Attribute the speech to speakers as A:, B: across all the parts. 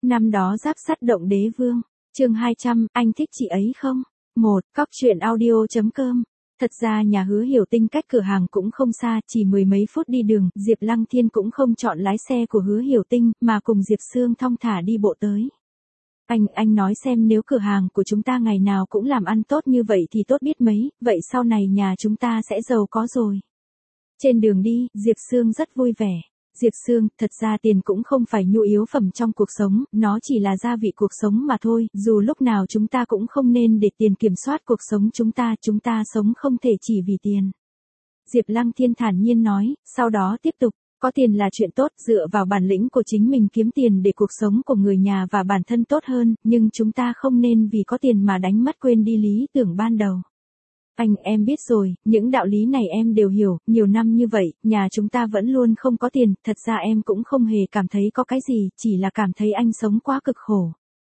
A: Năm đó giáp sắt động đế vương. Chương 200, anh thích chị ấy không? 1. Cóc truyện audio.com. Thật ra nhà Hứa Hiểu Tinh cách cửa hàng cũng không xa, chỉ mười mấy phút đi đường, Diệp Lăng Thiên cũng không chọn lái xe của Hứa Hiểu Tinh, mà cùng Diệp Sương thong thả đi bộ tới. Anh nói xem nếu cửa hàng của chúng ta ngày nào cũng làm ăn tốt như vậy thì tốt biết mấy, vậy sau này nhà chúng ta sẽ giàu có rồi. Trên đường đi, Diệp Sương rất vui vẻ. Diệp Sương, thật ra tiền cũng không phải nhu yếu phẩm trong cuộc sống, nó chỉ là gia vị cuộc sống mà thôi, dù lúc nào chúng ta cũng không nên để tiền kiểm soát cuộc sống chúng ta sống không thể chỉ vì tiền. Diệp Lăng Thiên thản nhiên nói, sau đó tiếp tục, có tiền là chuyện tốt, dựa vào bản lĩnh của chính mình kiếm tiền để cuộc sống của người nhà và bản thân tốt hơn, nhưng chúng ta không nên vì có tiền mà đánh mất quên đi lý tưởng ban đầu. Em biết rồi, những đạo lý này em đều hiểu, nhiều năm như vậy, nhà chúng ta vẫn luôn không có tiền, thật ra em cũng không hề cảm thấy có cái gì, chỉ là cảm thấy anh sống quá cực khổ.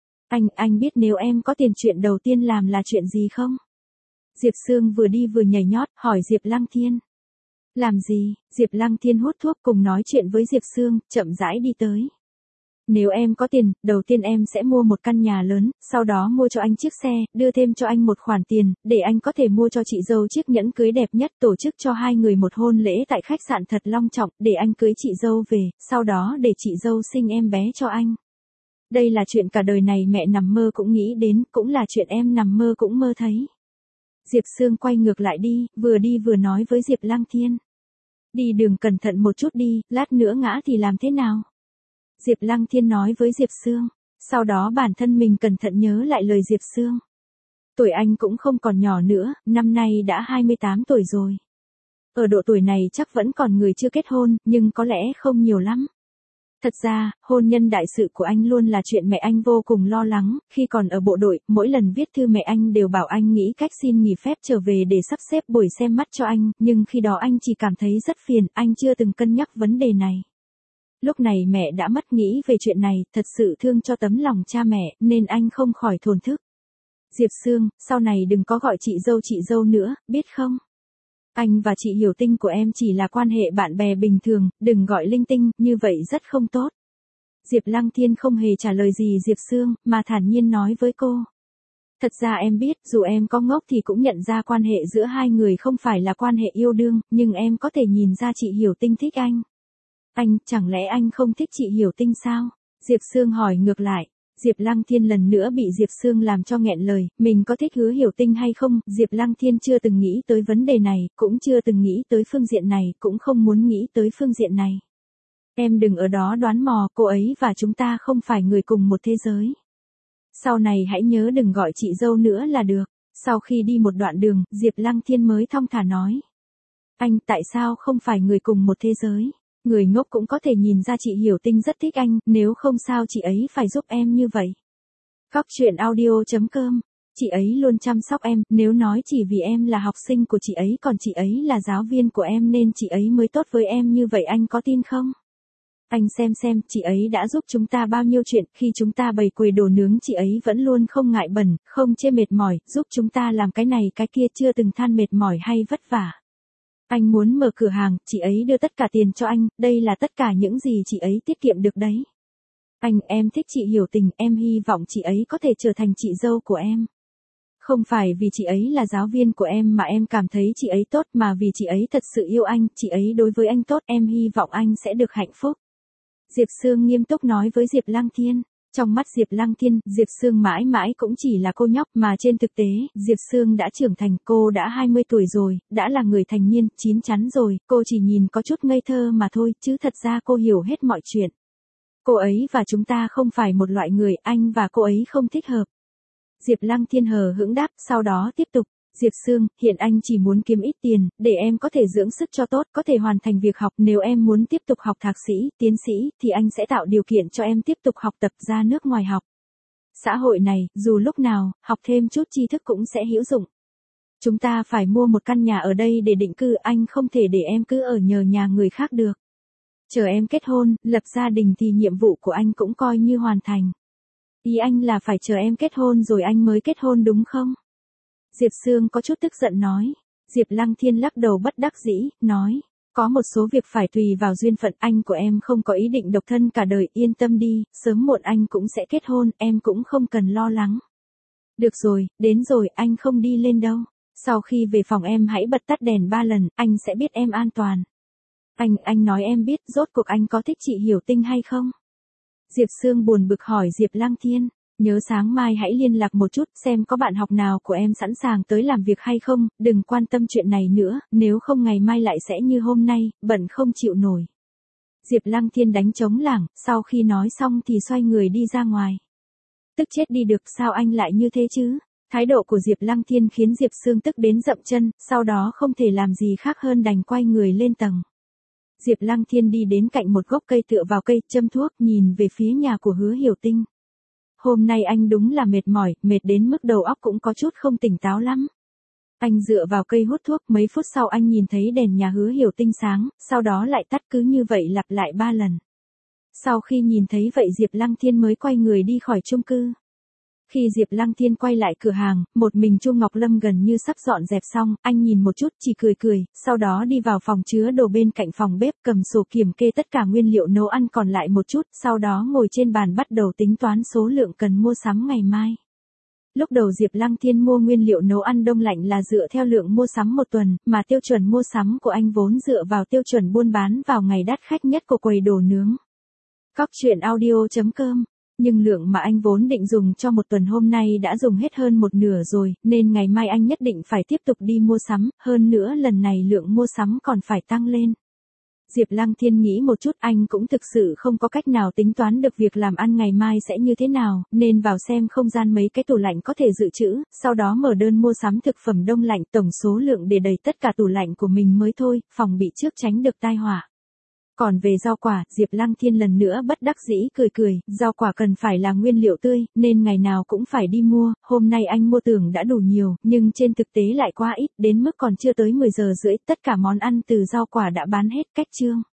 A: Anh biết nếu em có tiền chuyện đầu tiên làm là chuyện gì không? Diệp Sương vừa đi vừa nhảy nhót, hỏi Diệp Lăng Thiên. Làm gì? Diệp Lăng Thiên hút thuốc cùng nói chuyện với Diệp Sương, chậm rãi đi tới. Nếu em có tiền, đầu tiên em sẽ mua một căn nhà lớn, sau đó mua cho anh chiếc xe, đưa thêm cho anh một khoản tiền, để anh có thể mua cho chị dâu chiếc nhẫn cưới đẹp nhất, tổ chức cho hai người một hôn lễ tại khách sạn thật long trọng, để anh cưới chị dâu về, sau đó để chị dâu sinh em bé cho anh. Đây là chuyện cả đời này mẹ nằm mơ cũng nghĩ đến, cũng là chuyện em nằm mơ cũng mơ thấy. Diệp Sương quay ngược lại đi vừa nói với Diệp Lăng Thiên. Đi đường cẩn thận một chút đi, lát nữa ngã thì làm thế nào? Diệp Lăng Thiên nói với Diệp Sương, sau đó bản thân mình cẩn thận nhớ lại lời Diệp Sương. Tuổi anh cũng không còn nhỏ nữa, năm nay đã 28 tuổi rồi. Ở độ tuổi này chắc vẫn còn người chưa kết hôn, nhưng có lẽ không nhiều lắm. Thật ra, hôn nhân đại sự của anh luôn là chuyện mẹ anh vô cùng lo lắng, khi còn ở bộ đội, mỗi lần viết thư mẹ anh đều bảo anh nghĩ cách xin nghỉ phép trở về để sắp xếp buổi xem mắt cho anh, nhưng khi đó anh chỉ cảm thấy rất phiền, anh chưa từng cân nhắc vấn đề này. Lúc này mẹ đã mất nghĩ về chuyện này, thật sự thương cho tấm lòng cha mẹ, nên anh không khỏi thổn thức. Diệp Sương, sau này đừng có gọi chị dâu nữa, biết không? Anh và chị Hiểu Tinh của em chỉ là quan hệ bạn bè bình thường, đừng gọi linh tinh, như vậy rất không tốt. Diệp Lăng Thiên không hề trả lời gì Diệp Sương, mà thản nhiên nói với cô. Thật ra em biết, dù em có ngốc thì cũng nhận ra quan hệ giữa hai người không phải là quan hệ yêu đương, nhưng em có thể nhìn ra chị Hiểu Tinh thích anh. Chẳng lẽ anh không thích chị Hiểu Tinh sao? Diệp Sương hỏi ngược lại. Diệp Lăng Thiên lần nữa bị Diệp Sương làm cho nghẹn lời, mình có thích Hứa Hiểu Tinh hay không? Diệp Lăng Thiên chưa từng nghĩ tới vấn đề này, cũng chưa từng nghĩ tới phương diện này, cũng không muốn nghĩ tới phương diện này. Em đừng ở đó đoán mò, cô ấy và chúng ta không phải người cùng một thế giới. Sau này hãy nhớ đừng gọi chị dâu nữa là được. Sau khi đi một đoạn đường, Diệp Lăng Thiên mới thong thả nói. Tại sao không phải người cùng một thế giới? Người ngốc cũng có thể nhìn ra chị Hiểu Tinh rất thích anh, nếu không sao chị ấy phải giúp em như vậy. Cóc truyện audio.com. Chị ấy luôn chăm sóc em, nếu nói chỉ vì em là học sinh của chị ấy còn chị ấy là giáo viên của em nên chị ấy mới tốt với em như vậy anh có tin không? Anh xem, chị ấy đã giúp chúng ta bao nhiêu chuyện, khi chúng ta bày quầy đồ nướng chị ấy vẫn luôn không ngại bẩn, không chê mệt mỏi, giúp chúng ta làm cái này cái kia chưa từng than mệt mỏi hay vất vả. Anh muốn mở cửa hàng, chị ấy đưa tất cả tiền cho anh, đây là tất cả những gì chị ấy tiết kiệm được đấy. Em thích chị Hiểu Tình, em hy vọng chị ấy có thể trở thành chị dâu của em. Không phải vì chị ấy là giáo viên của em mà em cảm thấy chị ấy tốt mà vì chị ấy thật sự yêu anh, chị ấy đối với anh tốt, em hy vọng anh sẽ được hạnh phúc. Diệp Sương nghiêm túc nói với Diệp Lăng Thiên. Trong mắt Diệp Lăng Thiên, Diệp Sương mãi mãi cũng chỉ là cô nhóc mà trên thực tế, Diệp Sương đã trưởng thành, cô đã 20 tuổi rồi, đã là người thành niên, chín chắn rồi, cô chỉ nhìn có chút ngây thơ mà thôi, chứ thật ra cô hiểu hết mọi chuyện. Cô ấy và chúng ta không phải một loại người, anh và cô ấy không thích hợp. Diệp Lăng Thiên hờ hững đáp, sau đó tiếp tục. Diệp Sương, hiện anh chỉ muốn kiếm ít tiền, để em có thể dưỡng sức cho tốt, có thể hoàn thành việc học, nếu em muốn tiếp tục học thạc sĩ, tiến sĩ, thì anh sẽ tạo điều kiện cho em tiếp tục học tập ra nước ngoài học. Xã hội này, dù lúc nào, học thêm chút tri thức cũng sẽ hữu dụng. Chúng ta phải mua một căn nhà ở đây để định cư, anh không thể để em cứ ở nhờ nhà người khác được. Chờ em kết hôn, lập gia đình thì nhiệm vụ của anh cũng coi như hoàn thành. Ý anh là phải chờ em kết hôn rồi anh mới kết hôn đúng không? Diệp Sương có chút tức giận nói. Diệp Lăng Thiên lắc đầu bất đắc dĩ, nói. Có một số việc phải tùy vào duyên phận, anh của em không có ý định độc thân cả đời, yên tâm đi, sớm muộn anh cũng sẽ kết hôn, em cũng không cần lo lắng. Được rồi, đến rồi, anh không đi lên đâu. Sau khi về phòng em hãy bật tắt đèn 3 lần, anh sẽ biết em an toàn. Anh nói em biết, rốt cuộc anh có thích chị Hiểu Tinh hay không? Diệp Sương buồn bực hỏi Diệp Lăng Thiên. Nhớ sáng mai hãy liên lạc một chút xem có bạn học nào của em sẵn sàng tới làm việc hay không, đừng quan tâm chuyện này nữa, nếu không ngày mai lại sẽ như hôm nay, bận không chịu nổi. Diệp Lăng Thiên đánh trống lảng, sau khi nói xong thì xoay người đi ra ngoài. Tức chết đi được, sao anh lại như thế chứ? Thái độ của Diệp Lăng Thiên khiến Diệp Sương tức đến dậm chân, sau đó không thể làm gì khác hơn đành quay người lên tầng. Diệp Lăng Thiên đi đến cạnh một gốc cây tựa vào cây, châm thuốc, nhìn về phía nhà của Hứa Hiểu Tinh. Hôm nay anh đúng là mệt mỏi, mệt đến mức đầu óc cũng có chút không tỉnh táo lắm. Anh dựa vào cây hút thuốc, mấy phút sau anh nhìn thấy đèn nhà Hứa Hiểu Tinh sáng, sau đó lại tắt, cứ như vậy lặp lại 3 lần. Sau khi nhìn thấy vậy Diệp Lăng Thiên mới quay người đi khỏi chung cư. Khi Diệp Lăng Thiên quay lại cửa hàng, một mình Chu Ngọc Lâm gần như sắp dọn dẹp xong, anh nhìn một chút chỉ cười, sau đó đi vào phòng chứa đồ bên cạnh phòng bếp, cầm sổ kiểm kê tất cả nguyên liệu nấu ăn còn lại một chút, sau đó ngồi trên bàn bắt đầu tính toán số lượng cần mua sắm ngày mai. Lúc đầu Diệp Lăng Thiên mua nguyên liệu nấu ăn đông lạnh là dựa theo lượng mua sắm một tuần, mà tiêu chuẩn mua sắm của anh vốn dựa vào tiêu chuẩn buôn bán vào ngày đắt khách nhất của quầy đồ nướng. Cóc truyện audio.com. Nhưng lượng mà anh vốn định dùng cho một tuần hôm nay đã dùng hết hơn một nửa rồi, nên ngày mai anh nhất định phải tiếp tục đi mua sắm, hơn nữa lần này lượng mua sắm còn phải tăng lên. Diệp Lăng Thiên nghĩ một chút, anh cũng thực sự không có cách nào tính toán được việc làm ăn ngày mai sẽ như thế nào, nên vào xem không gian mấy cái tủ lạnh có thể dự trữ, sau đó mở đơn mua sắm thực phẩm đông lạnh, tổng số lượng để đầy tất cả tủ lạnh của mình mới thôi, phòng bị trước tránh được tai họa. Còn về rau quả, Diệp Lăng Thiên lần nữa bất đắc dĩ cười, rau quả cần phải là nguyên liệu tươi, nên ngày nào cũng phải đi mua, hôm nay anh mua tưởng đã đủ nhiều, nhưng trên thực tế lại quá ít, đến mức còn chưa tới 10 giờ rưỡi, tất cả món ăn từ rau quả đã bán hết, cách chương.